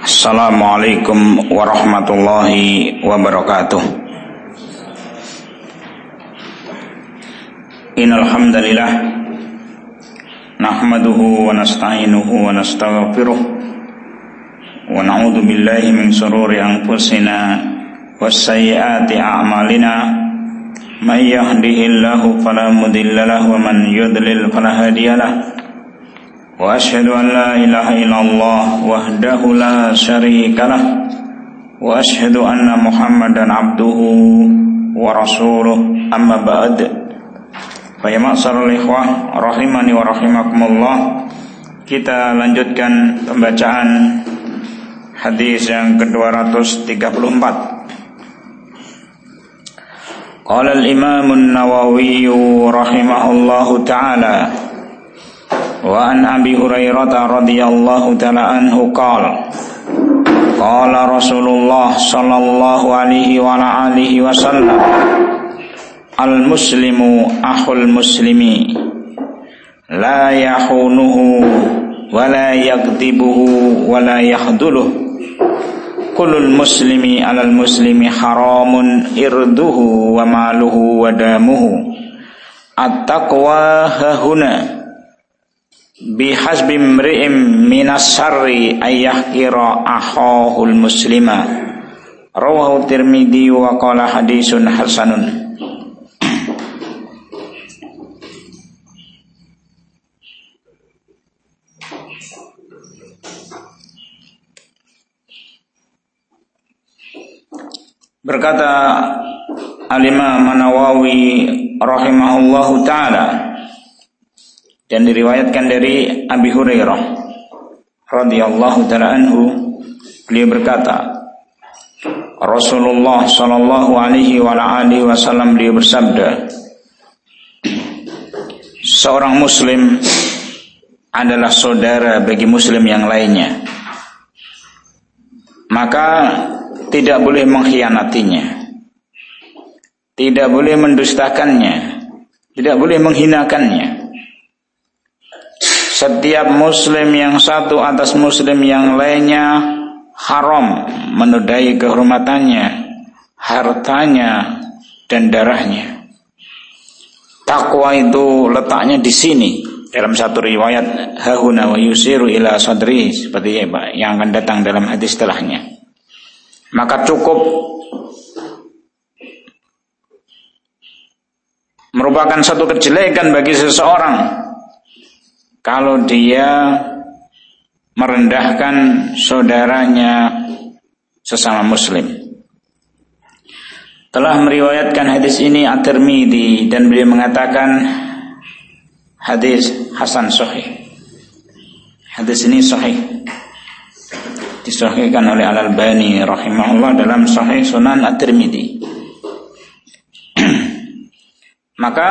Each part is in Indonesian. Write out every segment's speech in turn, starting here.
Assalamualaikum warahmatullahi wabarakatuh. Innal hamdalillah nahmaduhu wa nasta'inuhu wa nastaghfiruh wa na'udzu billahi min shururi anfusina wassayyiati a'malina may yahdihillahu fala mudilla lahu wa man yudlil fala hadiyalah. Wa asyhadu an la ilaha illallah wahdahu la syarika lah wa asyhadu anna Muhammadan abduhu wa rasuluh, amma ba'd. Fa ya ma'syaral ikhwah rahimani wa rahimakumullah. Kita lanjutkan pembacaan hadis yang ke-234. Qala al-Imam an-Nawawi rahimahullahu ta'ala wa an Abi Hurairah radhiyallahu ta'ala anhu qala qala Rasulullah sallallahu alaihi wa alihi wasallam al-muslimu akhul muslimi la yahunuhu wa la yakdibuhu wa la yahduluhu kullul muslimi alal muslimi haramun irduhu wa maluhu wa damuhu at-taqwa hahuna bihasbi imri'im minas syarri ayyahkira akhahul muslima. Rawahu Tirmidzi wa qala hadisun hasanun. Berkata Al-Imam An-Nawawi rahimahullahu ta'ala, dan diriwayatkan dari Abi Hurairah radhiyallahu ta'ala anhu, beliau berkata, Rasulullah sallallahu alaihi wa alihi wasallam beliau bersabda, seorang muslim adalah saudara bagi muslim yang lainnya, maka tidak boleh mengkhianatinya, tidak boleh mendustakannya, tidak boleh menghinakannya. Setiap muslim yang satu atas muslim yang lainnya haram menodai kehormatannya, hartanya, dan darahnya. Takwa itu letaknya di sini. Dalam satu riwayat hahuna wa yusiru ila sadri, seperti yang akan datang dalam hadis setelahnya. Maka cukup merupakan satu kejelekan bagi seseorang kalau dia merendahkan saudaranya sesama muslim. Telah meriwayatkan hadis ini At-Tirmidzi dan beliau mengatakan hadis hasan sahih. Hadis ini sahih, disahihkan oleh Al-Albani rahimahullah dalam Sahih Sunan At-Tirmidzi. Maka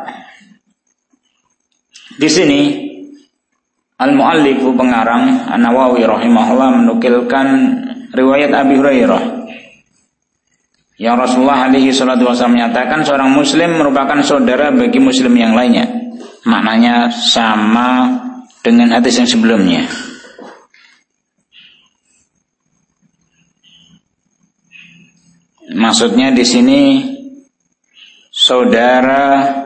di sini Al-Mu'allifu pengarang An-Nawawi rahimahullah menukilkan riwayat Abi Hurairah yang Rasulullah alaihi salatu wasallam menyatakan seorang muslim merupakan saudara bagi muslim yang lainnya. Maknanya sama dengan hadis yang sebelumnya. Maksudnya di sini saudara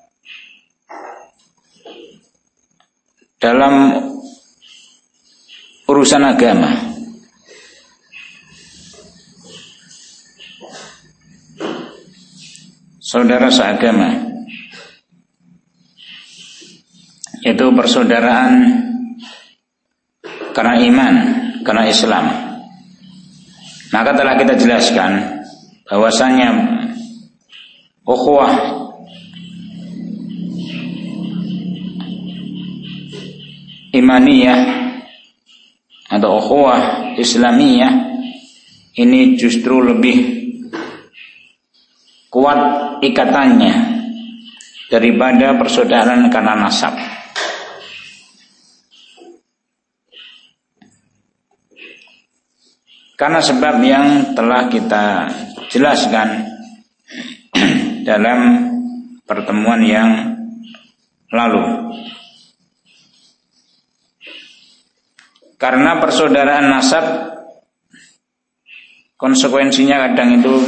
dalam urusan agama. Saudara seagama, yaitu persaudaraan karena iman, karena Islam. Maka telah kita jelaskan bahwasanya ukhuwah imaniyah atau ukhuwah islamiyah ini justru lebih kuat ikatannya daripada persaudaraan karena nasab. Karena sebab yang telah kita jelaskan dalam pertemuan yang lalu. Karena persaudaraan nasab konsekuensinya kadang itu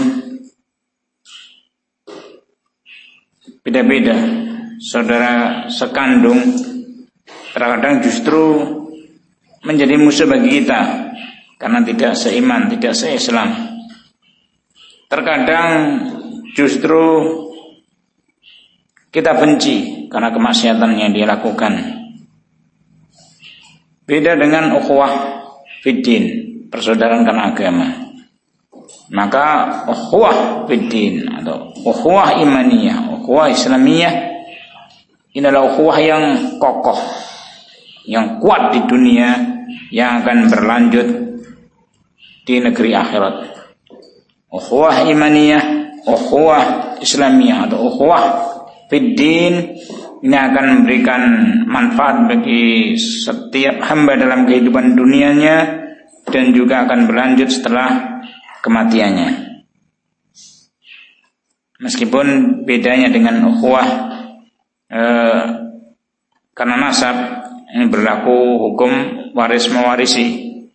beda-beda. Saudara sekandung terkadang justru menjadi musuh bagi kita karena tidak seiman, tidak se-Islam. Terkadang justru kita benci karena kemaksiatan yang dia lakukan. Beda dengan ukhuwah fiddin, persaudaraan karena agama. Maka ukhuwah fiddin atau ukhuwah imaniyah, ukhuwah islamiyah, ini adalah ukhuwah yang kokoh, yang kuat di dunia, yang akan berlanjut di negeri akhirat. Ukhuwah imaniyah, ukhuwah islamiyah atau ukhuwah fiddin ini akan memberikan manfaat bagi setiap hamba dalam kehidupan dunianya dan juga akan berlanjut setelah kematiannya. Meskipun bedanya dengan ukhuwah karena nasab, ini berlaku hukum waris mewarisi,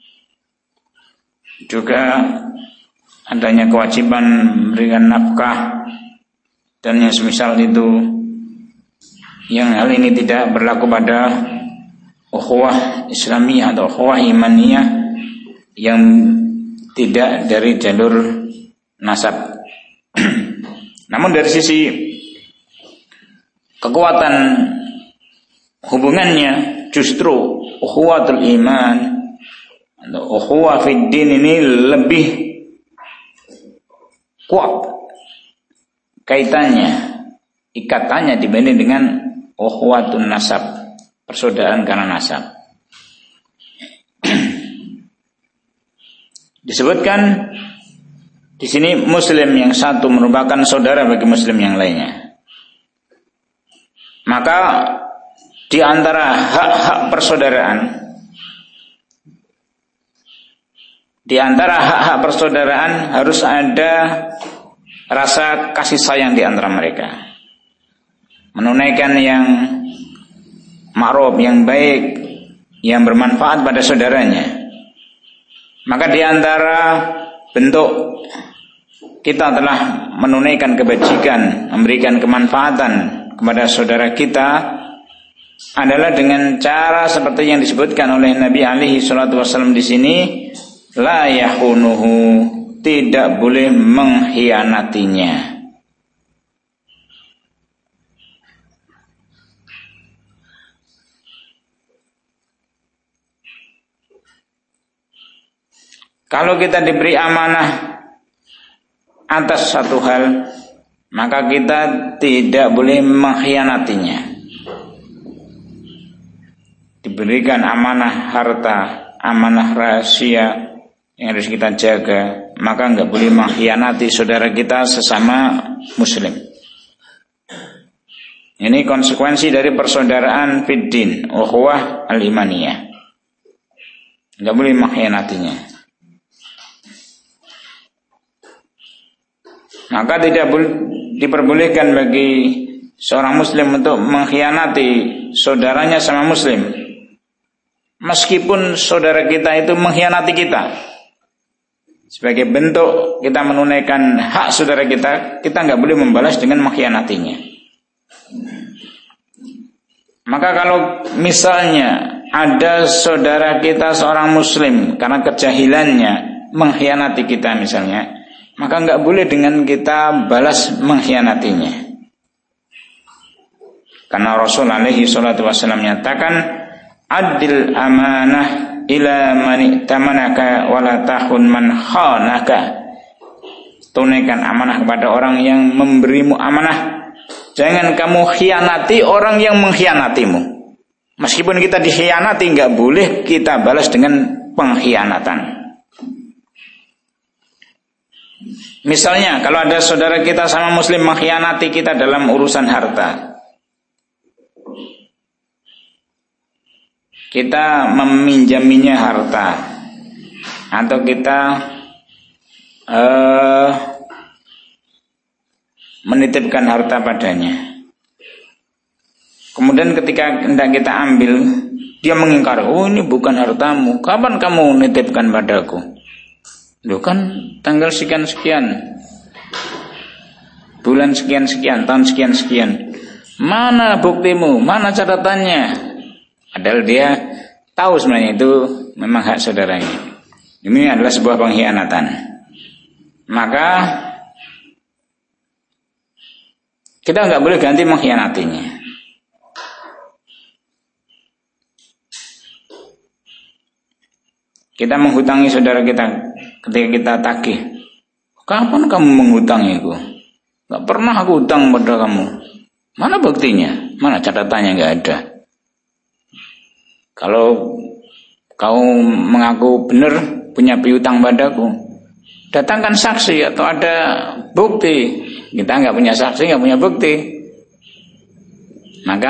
juga adanya kewajiban memberikan nafkah dan yang semisal itu. Yang hal ini tidak berlaku pada ukhuwah islamiyah atau ukhuwah imaniyah yang tidak dari jalur nasab. Namun dari sisi kekuatan hubungannya, justru ukhuwatul iman atau ukhuwah fiddin ini lebih kuat kaitannya, ikatannya dibanding dengan ukhuwatun nasab, persaudaraan karena nasab. Disebutkan di sini muslim yang satu merupakan saudara bagi muslim yang lainnya. Maka di antara hak-hak persaudaraan, harus ada rasa kasih sayang di antara mereka. Menunaikan yang ma'ruf, yang baik, yang bermanfaat pada saudaranya. Maka di antara bentuk kita telah menunaikan kebajikan, memberikan kemanfaatan kepada saudara kita adalah dengan cara seperti yang disebutkan oleh Nabi alaihi salatu wasallam di sini, la yahunuhu, tidak boleh mengkhianatinya. Kalau kita diberi amanah atas satu hal, maka kita tidak boleh mengkhianatinya. Diberikan amanah harta, amanah rahasia yang harus kita jaga, maka enggak boleh mengkhianati saudara kita sesama muslim. Ini konsekuensi dari persaudaraan fiddin, ukhuwah al-imaniyah. Enggak boleh mengkhianatinya. Maka tidak diperbolehkan bagi seorang muslim untuk mengkhianati saudaranya sama muslim, meskipun saudara kita itu mengkhianati kita. Sebagai bentuk kita menunaikan hak saudara kita, kita nggak boleh membalas dengan mengkhianatinya. Maka kalau misalnya ada saudara kita seorang muslim karena kejahilannya mengkhianati kita misalnya, maka enggak boleh dengan kita balas mengkhianatinya. Karena Rasul alaihi salatu wasallam menyatakan, adil amanah ila man i'tamanaka wa la tahun man khanaka. Tunaikan amanah kepada orang yang memberimu amanah. Jangan kamu khianati orang yang mengkhianatimu. Meskipun kita dikhianati, enggak boleh kita balas dengan pengkhianatan. Misalnya kalau ada saudara kita sama muslim mengkhianati kita dalam urusan harta, kita meminjaminya harta, atau kita menitipkan harta padanya. Kemudian ketika hendak kita ambil, dia mengingkar, oh ini bukan hartamu, kapan kamu nitipkan padaku? Loh kan tanggal sekian-sekian, bulan sekian-sekian, tahun sekian-sekian. Mana buktimu? Mana catatannya? Padahal dia tahu sebenarnya itu memang hak saudaranya. Ini adalah sebuah pengkhianatan. Maka kita nggak boleh ganti mengkhianatinya. Kita menghutangi saudara kita ketika kita tagih. Kapan kamu menghutangiku? Gak pernah aku hutang pada kamu. Mana buktinya? Mana catatannya? Gak ada. Kalau kau mengaku benar punya piutang padaku, datangkan saksi atau ada bukti. Kita gak punya saksi, gak punya bukti. Maka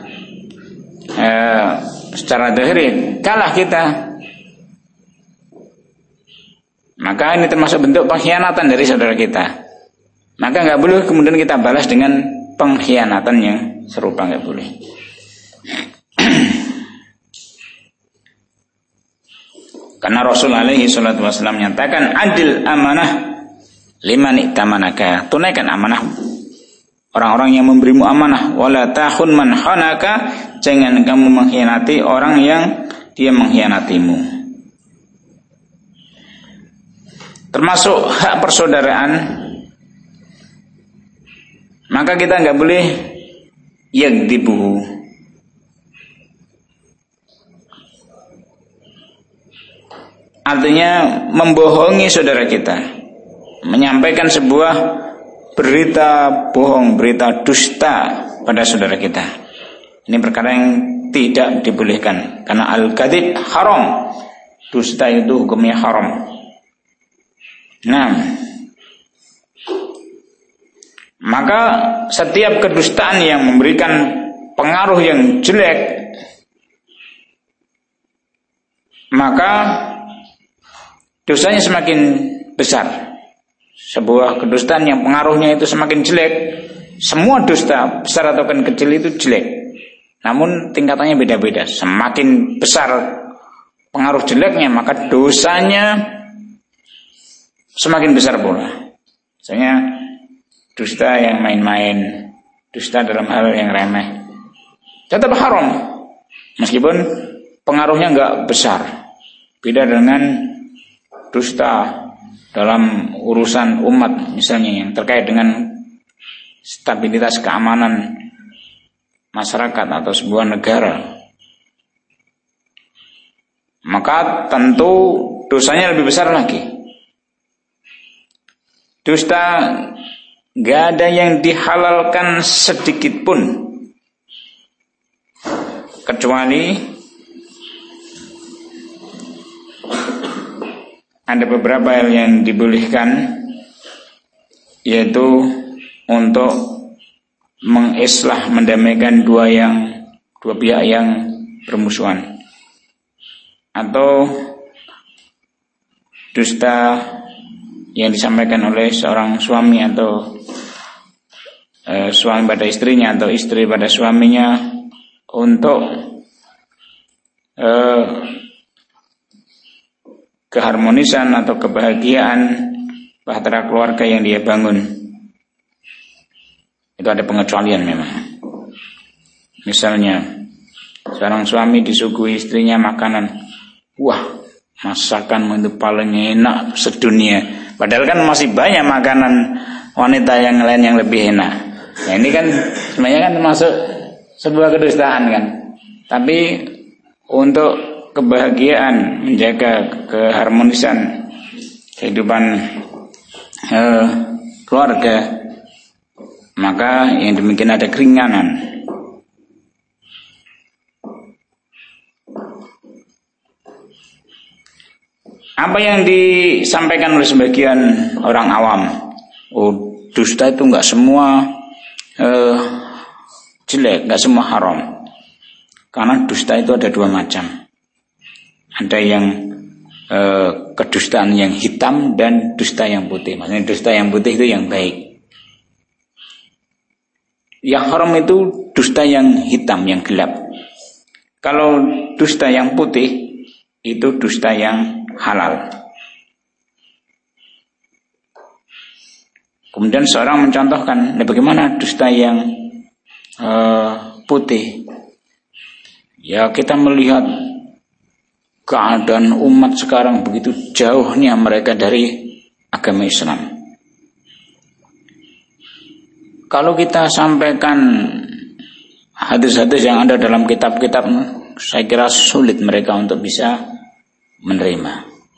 secara zahir kalah kita. Maka ini termasuk bentuk pengkhianatan dari saudara kita. Maka nggak boleh kemudian kita balas dengan pengkhianatan yang serupa, nggak boleh. Karena Rasulullah alaihi salatu wasallam menyatakan adil amanah liman iktamanaka, tunaikan amanah orang-orang yang memberimu amanah, wala tahun man khanaka, jangan kamu mengkhianati orang yang dia mengkhianatimu. Termasuk hak persaudaraan, maka kita nggak boleh yakdibuhu, artinya membohongi saudara kita, menyampaikan sebuah berita bohong, berita dusta pada saudara kita. Ini perkara yang tidak dibolehkan, karena al-kadzib haram, dusta itu hukumnya haram. Nah, maka setiap kedustaan yang memberikan pengaruh yang jelek, maka dosanya semakin besar. Sebuah kedustaan yang pengaruhnya itu semakin jelek, semua dusta besar atau kecil itu jelek, namun tingkatannya beda-beda. Semakin besar pengaruh jeleknya, maka dosanya semakin besar pula. Misalnya dusta yang main-main, dusta dalam hal yang remeh, tetap haram meskipun pengaruhnya enggak besar. Beda dengan dusta dalam urusan umat, misalnya yang terkait dengan stabilitas keamanan masyarakat atau sebuah negara, maka tentu dosanya lebih besar lagi. Dusta gak ada yang dihalalkan sedikit pun, kecuali ada beberapa hal yang dibolehkan, yaitu untuk mengislah, mendamaikan dua pihak yang bermusuhan, atau dusta yang disampaikan oleh seorang suami atau suami pada istrinya atau istri pada suaminya untuk keharmonisan atau kebahagiaan bahtera keluarga yang dia bangun. Itu ada pengecualian memang. Misalnya seorang suami disuguhi istrinya makanan, wah, masakan itu paling enak sedunia. Padahal kan masih banyak makanan wanita yang lain yang lebih enak. Nah, ini kan sebenarnya kan termasuk sebuah kedustaan kan. Tapi untuk kebahagiaan, menjaga keharmonisan kehidupan keluarga, maka yang demikian ada keringanan. Apa yang disampaikan oleh sebagian orang awam, oh, dusta itu enggak semua jelek, enggak semua haram. Karena dusta itu ada dua macam. Ada yang kedustaan yang hitam dan dusta yang putih. Maksudnya dusta yang putih itu yang baik. Yang haram itu dusta yang hitam, yang gelap. Kalau dusta yang putih itu dusta yang halal. Kemudian seorang mencontohkan, bagaimana dusta yang putih? Ya, kita melihat keadaan umat sekarang begitu jauhnya mereka dari agama Islam. Kalau kita sampaikan hadis-hadis yang ada dalam kitab-kitab, saya kira sulit mereka untuk bisa menerima.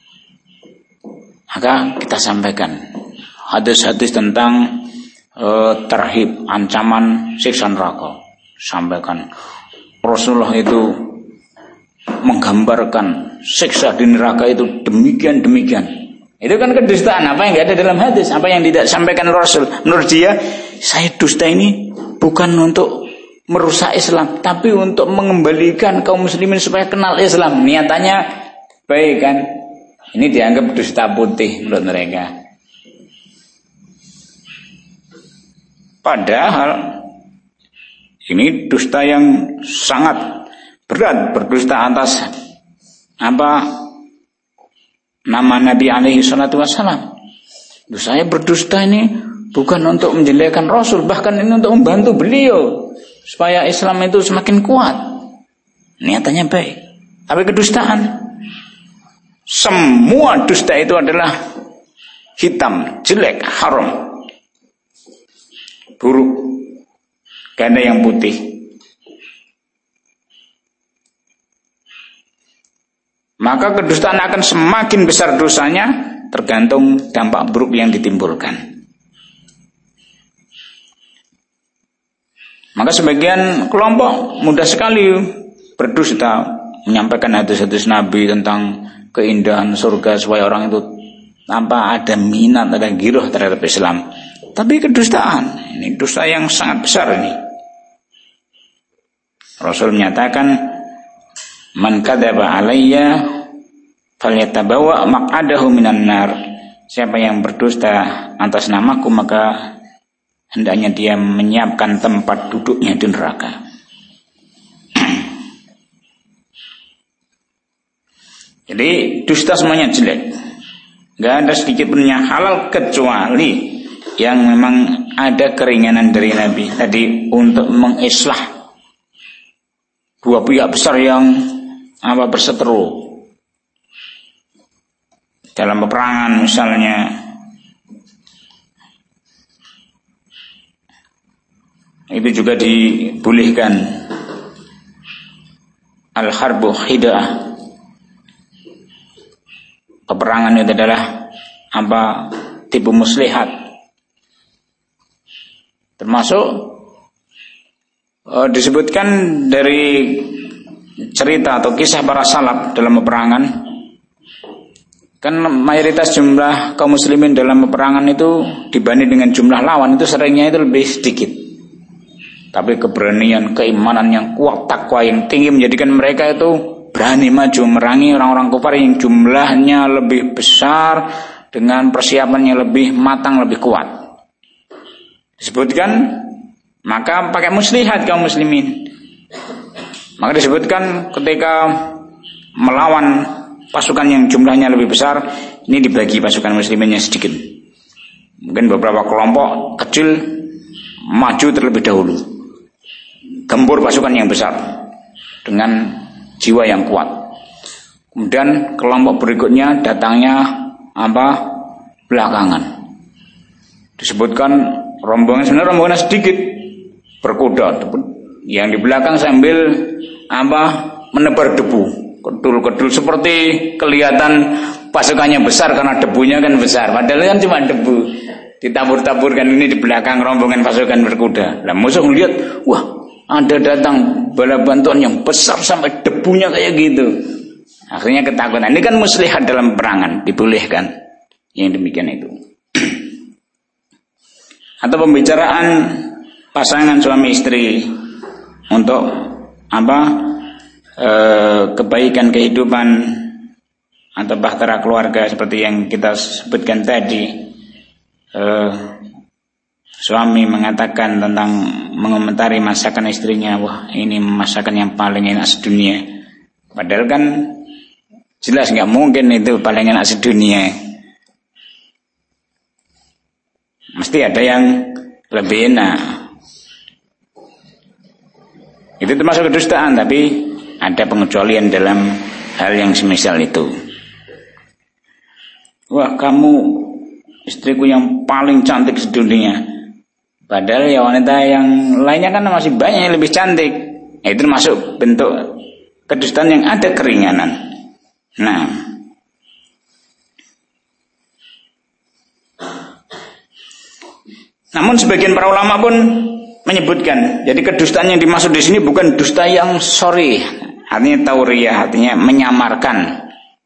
Maka kita sampaikan hadis-hadis tentang tarhib, ancaman siksa neraka. Sampaikan Rasulullah itu menggambarkan siksa di neraka itu demikian. Itu kan kedustaan. Apa yang tidak ada dalam hadis, apa yang tidak sampaikan Rasul. Menurut dia, saya dusta ini bukan untuk merusak Islam, tapi untuk mengembalikan kaum muslimin supaya kenal Islam. Niatannya baik kan? Ini dianggap dusta putih menurut mereka. Padahal ini dusta yang sangat berat, berdusta atas nama Nabi alaihi salatu wassalam. Saya berdusta ini bukan untuk menjelekkan Rasul, bahkan ini untuk membantu beliau supaya Islam itu semakin kuat. Niatannya baik, tapi kedustaan. Semua dusta itu adalah hitam, jelek, haram, buruk. Gak ada yang putih. Maka kedustaan akan semakin besar dosanya, tergantung dampak buruk yang ditimbulkan. Maka sebagian kelompok mudah sekali berdusta, menyampaikan hadis-hadis Nabi tentang keindahan surga supaya orang itu tanpa ada minat, ada giroh terhadap Islam. Tapi kedustaan, ini dusta yang sangat besar ini. Rasul menyatakan, man kadzaba alayya falyatabawa maq'adahu minan nar. Siapa yang berdusta atas namaku, maka hendaknya dia menyiapkan tempat duduknya di neraka. Jadi dusta semuanya jelek. Gak ada sedikit pun yang halal kecuali yang memang ada keringanan dari Nabi tadi untuk mengislah dua pihak besar yang berseteru dalam peperangan misalnya. Itu juga dibolehkan. Al-harbu khida'ah. Peperangan itu adalah tipu muslihat. Termasuk disebutkan dari cerita atau kisah para salaf dalam peperangan. Kan mayoritas jumlah kaum muslimin dalam peperangan itu dibanding dengan jumlah lawan itu seringnya itu lebih sedikit. Tapi keberanian, keimanan yang kuat, takwa yang tinggi menjadikan mereka itu berani maju merangi orang-orang kafir yang jumlahnya lebih besar dengan persiapannya lebih matang, lebih kuat. Disebutkan maka pakai muslihat kaum muslimin. Maka disebutkan ketika melawan pasukan yang jumlahnya lebih besar, ini dibagi pasukan musliminnya sedikit. Mungkin beberapa kelompok kecil maju terlebih dahulu, gempur pasukan yang besar dengan jiwa yang kuat. Kemudian kelompok berikutnya datangnya belakangan. Disebutkan rombongan sedikit berkuda, yang di belakang sambil menebar debu, kedul-kedul seperti kelihatan pasukannya besar karena debunya kan besar, padahal kan cuma debu. Ditabur-taburkan ini di belakang rombongan pasukan berkuda. Lah musuh melihat, wah, ada datang bala bantuan yang besar sampai debunya kayak gitu. Akhirnya ketakutan. Ini kan muslihat dalam perangan, dibolehkan yang demikian itu. Atau pembicaraan pasangan suami istri untuk kebaikan kehidupan atau bahtera keluarga seperti yang kita sebutkan tadi. Suami mengatakan tentang mengomentari masakan istrinya, wah ini masakan yang paling enak sedunia. Padahal kan jelas nggak mungkin itu paling enak sedunia. Mesti ada yang lebih enak. Itu termasuk kedustaan, tapi ada pengecualian dalam hal yang semisal itu. Wah, kamu istriku yang paling cantik sedunia. Padahal ya wanita yang lainnya kan masih banyak yang lebih cantik. Itu termasuk bentuk kedustaan yang ada keringanan. Nah, namun sebagian para ulama pun menyebutkan, jadi kedustaan yang dimaksud di sini bukan dusta yang sorry, artinya tauriyah, artinya menyamarkan.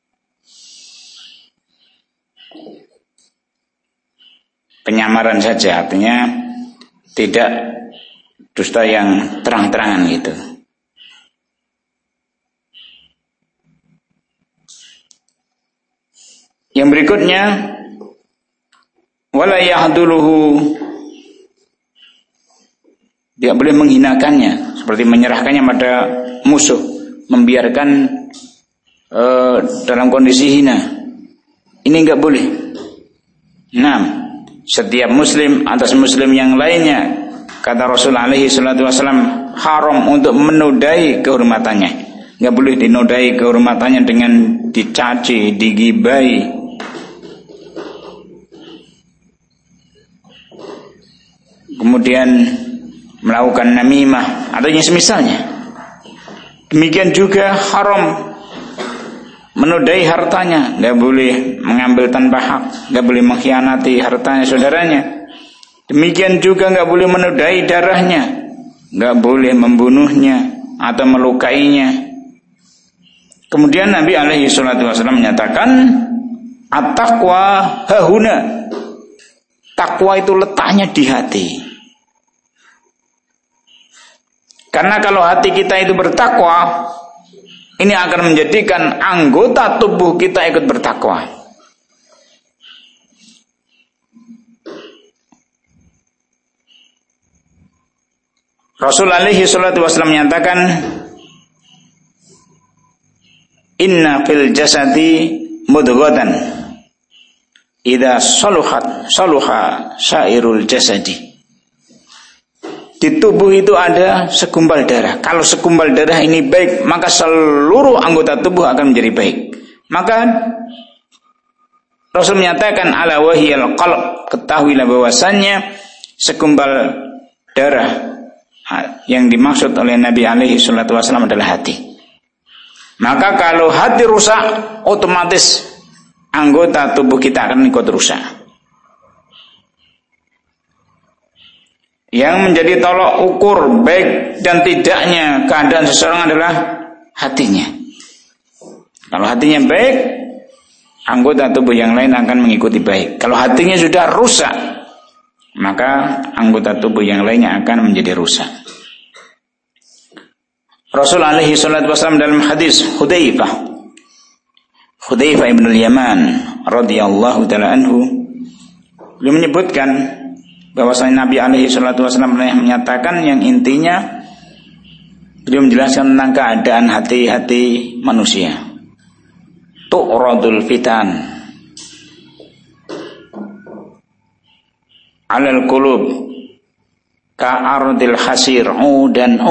Penyamaran saja, artinya tidak dusta yang terang-terangan gitu. Yang berikutnya, wala yahduluhu, tidak boleh menghinakannya, seperti menyerahkannya pada musuh, membiarkan dalam kondisi hina. Ini enggak boleh. Nah, setiap muslim atas muslim yang lainnya, kata Rasul alaihi salatu wasallam, haram untuk menodai kehormatannya. Enggak boleh dinodai kehormatannya dengan dicaci, digibai. Kemudian melakukan namimah atau yang semisalnya. Demikian juga haram menodai hartanya, enggak boleh mengambil tanpa hak, enggak boleh mengkhianati hartanya saudaranya. Demikian juga enggak boleh menodai darahnya, enggak boleh membunuhnya atau melukainya. Kemudian Nabi alaihi salatu wasallam menyatakan, at-taqwa hahuna. Takwa itu letaknya di hati. Karena kalau hati kita itu bertakwa, ini akan menjadikan anggota tubuh kita ikut bertakwa. Rasul alaihi salatu wasallam menyatakan, inna fil jasadi mudghatan idza saluhat saluha syairul jasadi. Di tubuh itu ada segumpal darah. Kalau segumpal darah ini baik, maka seluruh anggota tubuh akan menjadi baik. Maka Rasul menyatakan, ala wahiyal qalb, ketahuilah bahwasannya segumpal darah yang dimaksud oleh Nabi alaihi salatu wasallam adalah hati. Maka kalau hati rusak, otomatis anggota tubuh kita akan ikut rusak. Yang menjadi tolok ukur baik dan tidaknya keadaan seseorang adalah hatinya. Kalau hatinya baik, anggota tubuh yang lain akan mengikuti baik. Kalau hatinya sudah rusak, maka anggota tubuh yang lainnya akan menjadi rusak. Rasul alaihi salatu wasallam dalam hadis Hudzaifah ibn al-Yaman radhiyallahu ta'ala anhu, beliau menyebutkan bahwasanya Nabi alaihi salatu wasallam menyatakan yang intinya beliau menjelaskan tentang keadaan hati-hati manusia. Tu'radul fitan 'alal qulub ka'ardil hasir udan.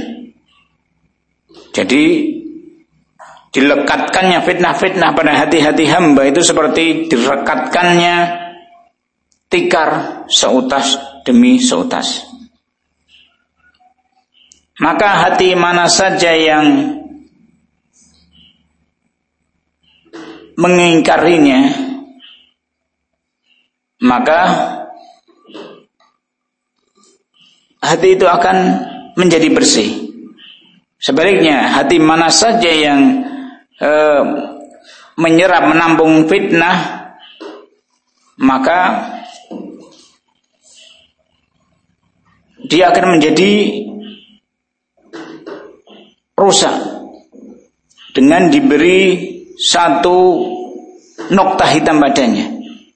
Jadi dilekatkannya fitnah-fitnah pada hati-hati hamba itu seperti direkatkannya tikar seutas demi seutas. Maka hati mana saja yang mengingkarinya, maka hati itu akan menjadi bersih. Sebaliknya, hati mana saja yang menyerap menampung fitnah, maka dia akan menjadi rusak dengan diberi satu nokta hitam padanya.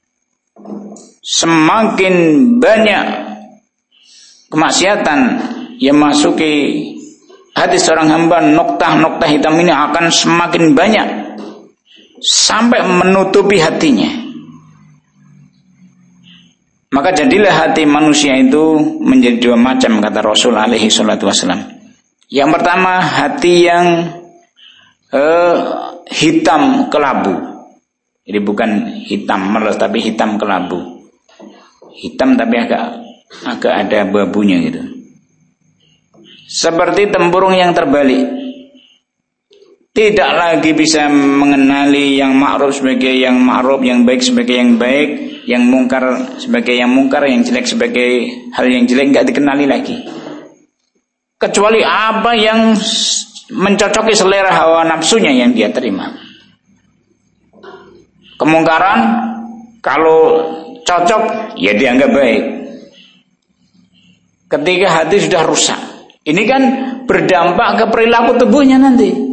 Semakin banyak kemaksiatan yang masuki hati seorang hamba, nokta-nokta hitam ini akan semakin banyak sampai menutupi hatinya. Maka jadilah hati manusia itu menjadi dua macam, kata Rasul alaihi salatu wassalam. Yang pertama, hati yang hitam kelabu. Jadi bukan hitam meles, tapi hitam kelabu. Hitam tapi agak ada abu-abunya gitu. Seperti tempurung yang terbalik. Tidak lagi bisa mengenali yang ma'ruf sebagai yang ma'ruf, yang baik sebagai yang baik, yang mungkar sebagai yang mungkar, yang jelek sebagai hal yang jelek, enggak dikenali lagi. Kecuali apa yang mencocoki selera hawa nafsunya yang dia terima. Kemungkaran kalau cocok ya dianggap baik. Ketika hati sudah rusak, ini kan berdampak ke perilaku tubuhnya nanti.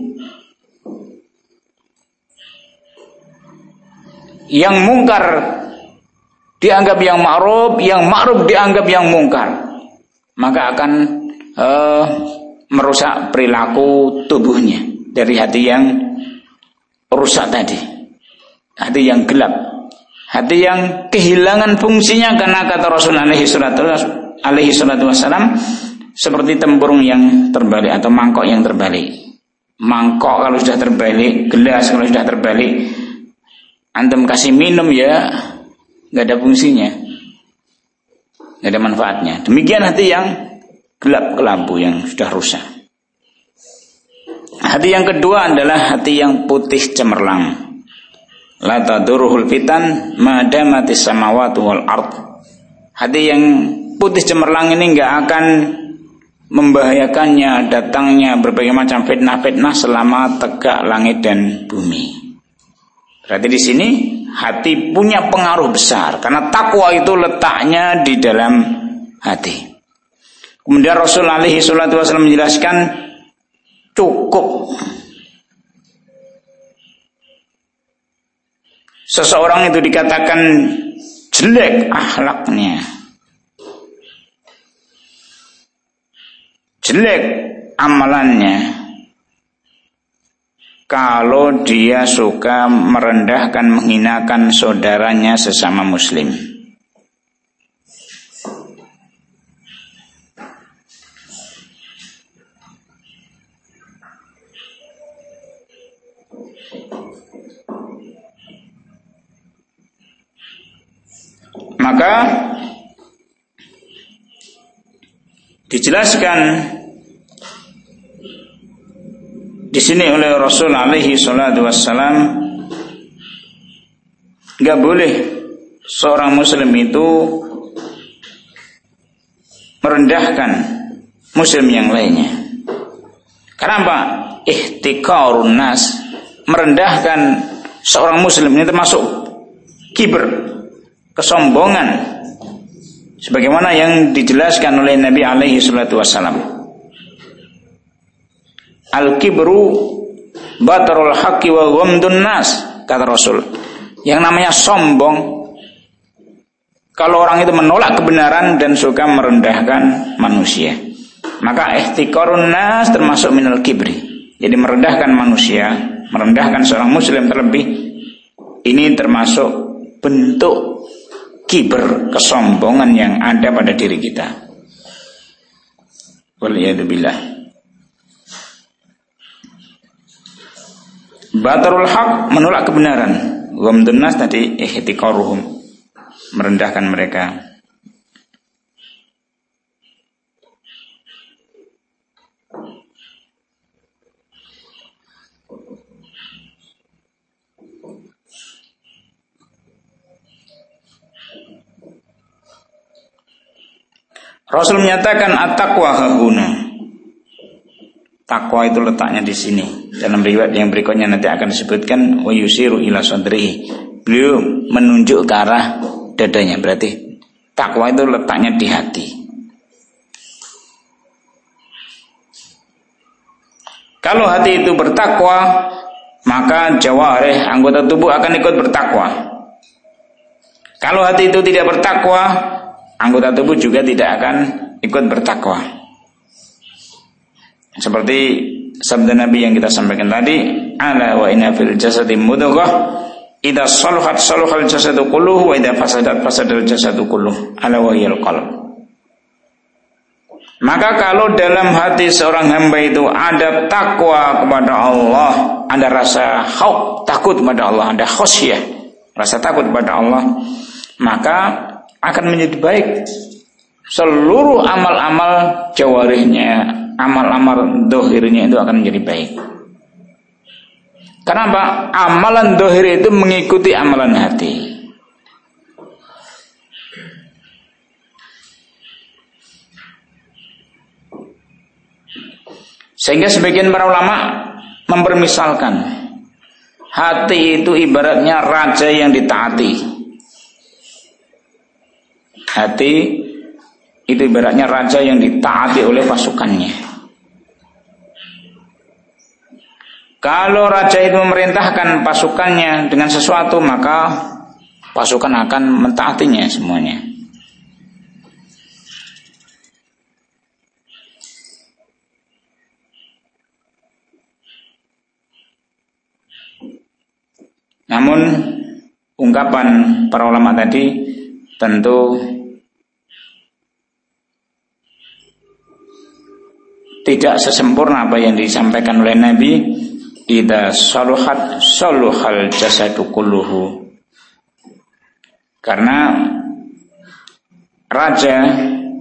Yang mungkar dianggap yang ma'ruf dianggap yang mungkar, maka akan merusak perilaku tubuhnya dari hati yang rusak tadi, hati yang gelap, hati yang kehilangan fungsinya. Karena kata Rasul alaihi salatu wassalam, seperti tempurung yang terbalik atau mangkok yang terbalik. Mangkok kalau sudah terbalik, gelas kalau sudah terbalik, antum kasih minum ya nggak ada fungsinya, nggak ada manfaatnya. Demikian hati yang gelap kelabu, yang sudah rusak. Hati yang kedua adalah hati yang putih cemerlang. La tadurruhul fitan madamatis samawati wal ard. Hati yang putih cemerlang ini nggak akan membahayakannya datangnya berbagai macam fitnah-fitnah selama tegak langit dan bumi. Berarti di sini hati punya pengaruh besar, karena takwa itu letaknya di dalam hati. Kemudian Rasul alaihi salatu wasallam menjelaskan cukup seseorang itu dikatakan jelek akhlaknya, jelek amalannya, kalau dia suka merendahkan, menghinakan saudaranya sesama muslim. Maka dijelaskan di sini oleh Rasul alaihi salatu wassalam, enggak boleh seorang muslim itu merendahkan muslim yang lainnya. Kenapa? Ihtiqarun nas, merendahkan seorang muslim ini termasuk kibr, kesombongan, sebagaimana yang dijelaskan oleh Nabi alaihi salatu wassalam. Al-kibru batarul haqqi wa ghamdun nas, kata Rasul. Yang namanya sombong, kalau orang itu menolak kebenaran dan suka merendahkan manusia. Maka ihtiqarun nas termasuk minal kibri. Jadi merendahkan manusia, merendahkan seorang muslim terlebih, ini termasuk bentuk kibr, kesombongan yang ada pada diri kita. Waliyadzubillah. Batarul haq, menolak kebenaran. Ghamdun nas tadi ihtiqaruhum, merendahkan mereka. Rasul menyatakan at-taqwa hahuna. Takwa itu letaknya di sini. Dalam riwayat yang berikutnya nanti akan disebutkan wa yusiru ila sadrihi. Beliau menunjuk ke arah dadanya. Berarti takwa itu letaknya di hati. Kalau hati itu bertakwa, maka jawarih, anggota tubuh akan ikut bertakwa. Kalau hati itu tidak bertakwa, anggota tubuh juga tidak akan ikut bertakwa. Seperti sabda Nabi yang kita sampaikan tadi, ala wa inna fil jasadi mudghah idza salahat salahal jasadu kulluhu wa idza fasadat fasadal jasadu kulluhu ala wahyil qalb. Maka kalau dalam hati seorang hamba itu ada takwa kepada Allah, ada rasa khauf, takut kepada Allah, ada khasyah, rasa takut kepada Allah, maka akan menjadi baik seluruh amal-amal jawarihnya, amal-amal dohirnya itu akan menjadi baik. Kenapa? Amalan dohir itu mengikuti amalan hati. Sehingga sebagian para ulama mempermisalkan hati itu ibaratnya raja yang ditaati. Hati itu ibaratnya raja yang ditaati oleh pasukannya. Kalau raja itu memerintahkan pasukannya dengan sesuatu, maka pasukan akan mentaatinya semuanya. Namun ungkapan para ulama tadi tentu tidak sesempurna apa yang disampaikan oleh Nabi, idza saluhat saluhal jasadu kulluhu. Karena raja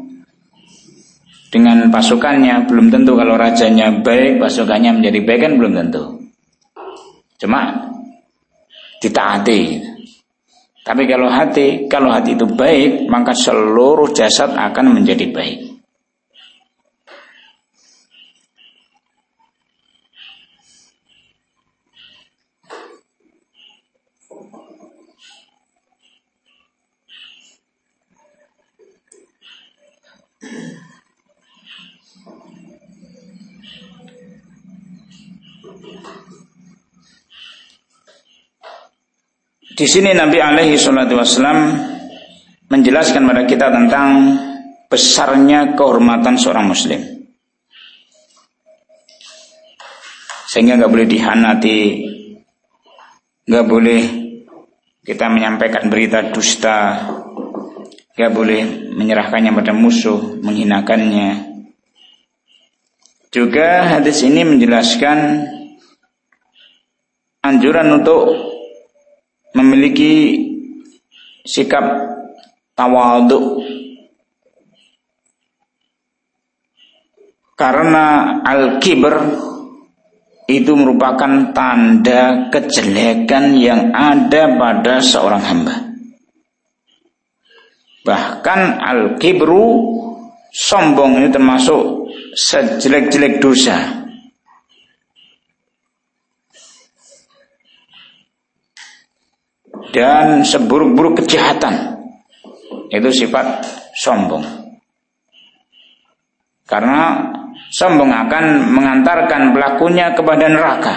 dengan pasukannya belum tentu kalau rajanya baik pasukannya menjadi baik, kan belum tentu. Cuma ditaati. Tapi kalau hati itu baik, maka seluruh jasad akan menjadi baik. Di sini Nabi alaihi salatu wassalam menjelaskan kepada kita tentang besarnya kehormatan seorang muslim. Sehingga enggak boleh dihanati, enggak boleh kita menyampaikan berita dusta, enggak boleh menyerahkannya pada musuh, menghinakannya. Juga hadis ini menjelaskan anjuran untuk memiliki sikap tawadhu, karena al-kibr itu merupakan tanda kejelekan yang ada pada seorang hamba. Bahkan al-kibru, sombong, ini termasuk sejelek-jelek dosa. Dan seburuk-buruk kejahatan, itu sifat sombong. Karena sombong akan mengantarkan pelakunya kepada neraka.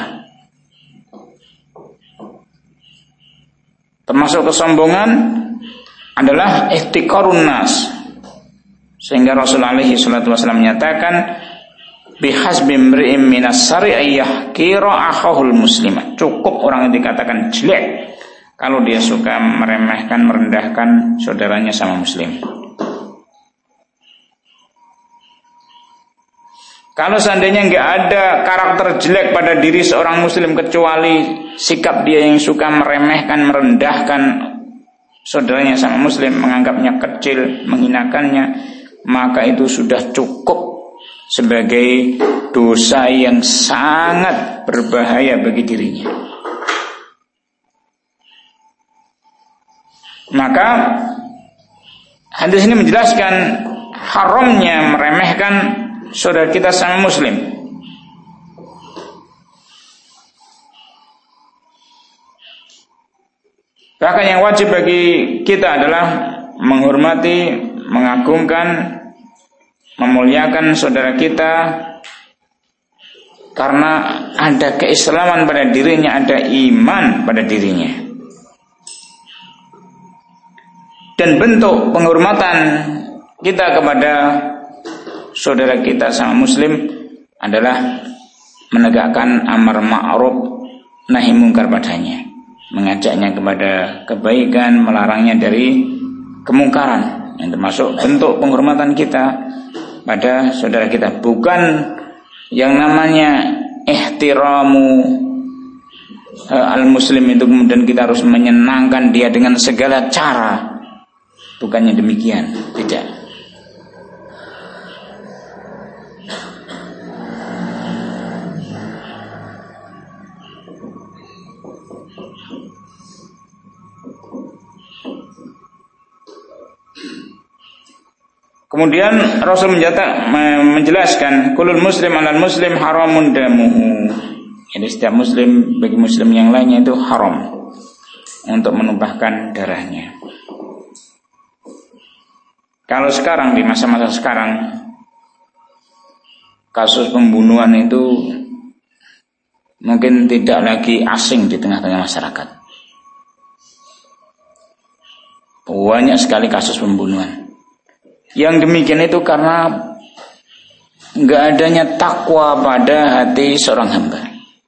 Termasuk kesombongan adalah ihtiqarun nas. Sehingga Rasulullah alaihi salatu wasallam menyatakan, bihasbi imri'in minas sari'iyah kira akhahul muslimah. Cukup orang yang dikatakan jelek kalau dia suka meremehkan, merendahkan saudaranya sama muslim. Kalau seandainya nggak ada karakter jelek pada diri seorang muslim kecuali sikap dia yang suka meremehkan, merendahkan saudaranya sama muslim, menganggapnya kecil, menghinakannya, maka itu sudah cukup sebagai dosa yang sangat berbahaya bagi dirinya. Maka hadis ini menjelaskan haramnya meremehkan saudara kita sama muslim. Bahkan yang wajib bagi kita adalah menghormati, mengagungkan, memuliakan saudara kita karena ada keislaman pada dirinya, ada iman pada dirinya. Dan bentuk penghormatan kita kepada saudara kita sama muslim adalah menegakkan amar ma'ruf nahi mungkar padanya. mengajaknya kepada kebaikan, melarangnya dari kemungkaran, yang termasuk bentuk penghormatan kita pada saudara kita. Bukan yang namanya ihtiramu al-muslim itu kemudian kita harus menyenangkan dia dengan segala cara. Bukannya demikian, tidak. Kemudian Rasul menjelaskan kulul muslim alal muslim haramun damuhu. Jadi setiap muslim bagi muslim yang lainnya itu haram untuk menumpahkan darahnya. Kalau sekarang di masa-masa sekarang kasus pembunuhan itu mungkin tidak lagi asing di tengah-tengah masyarakat. Banyak sekali kasus pembunuhan. Yang demikian itu karena enggak adanya takwa pada hati seorang hamba.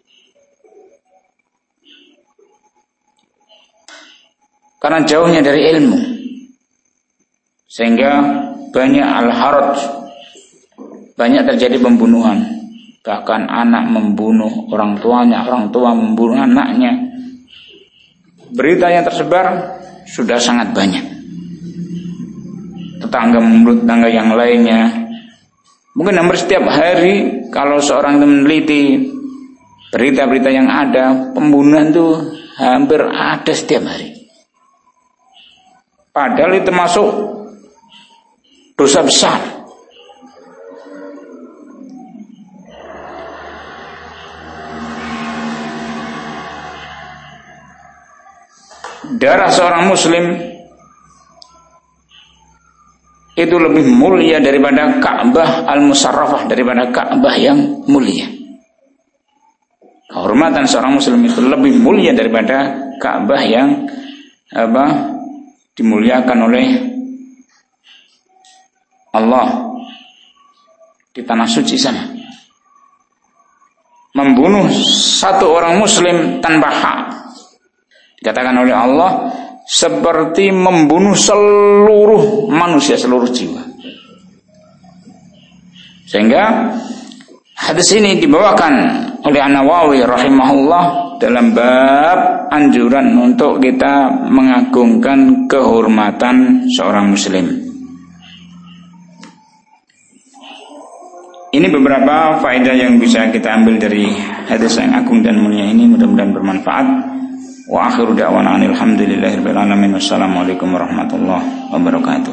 Karena jauhnya dari ilmu, sehingga banyak al-haraj, banyak terjadi pembunuhan. Bahkan anak membunuh orang tuanya, orang tua membunuh anaknya. Berita yang tersebar sudah sangat banyak. Tetangga membunuh tetangga yang lainnya. Mungkin hampir setiap hari kalau seorang itu meneliti berita-berita yang ada, pembunuhan itu hampir ada setiap hari. Padahal itu termasuk dosa besar. Darah seorang muslim itu lebih mulia daripada Ka'bah al-Musarrafah, daripada Ka'bah yang mulia. Kehormatan seorang muslim itu lebih mulia daripada Ka'bah yang dimuliakan oleh Allah di tanah suci sana. Membunuh satu orang muslim tanpa hak, dikatakan oleh Allah, seperti membunuh seluruh manusia, seluruh jiwa. Sehingga hadis ini dibawakan oleh An-Nawawi rahimahullah dalam bab anjuran untuk kita mengagungkan kehormatan seorang muslim. Ini beberapa faedah yang bisa kita ambil dari hadis yang agung dan mulia ini, mudah-mudahan bermanfaat. Wa akhiru da'wana alhamdulillahirabbil alamin. Wassalamualaikum warahmatullahi wabarakatuh.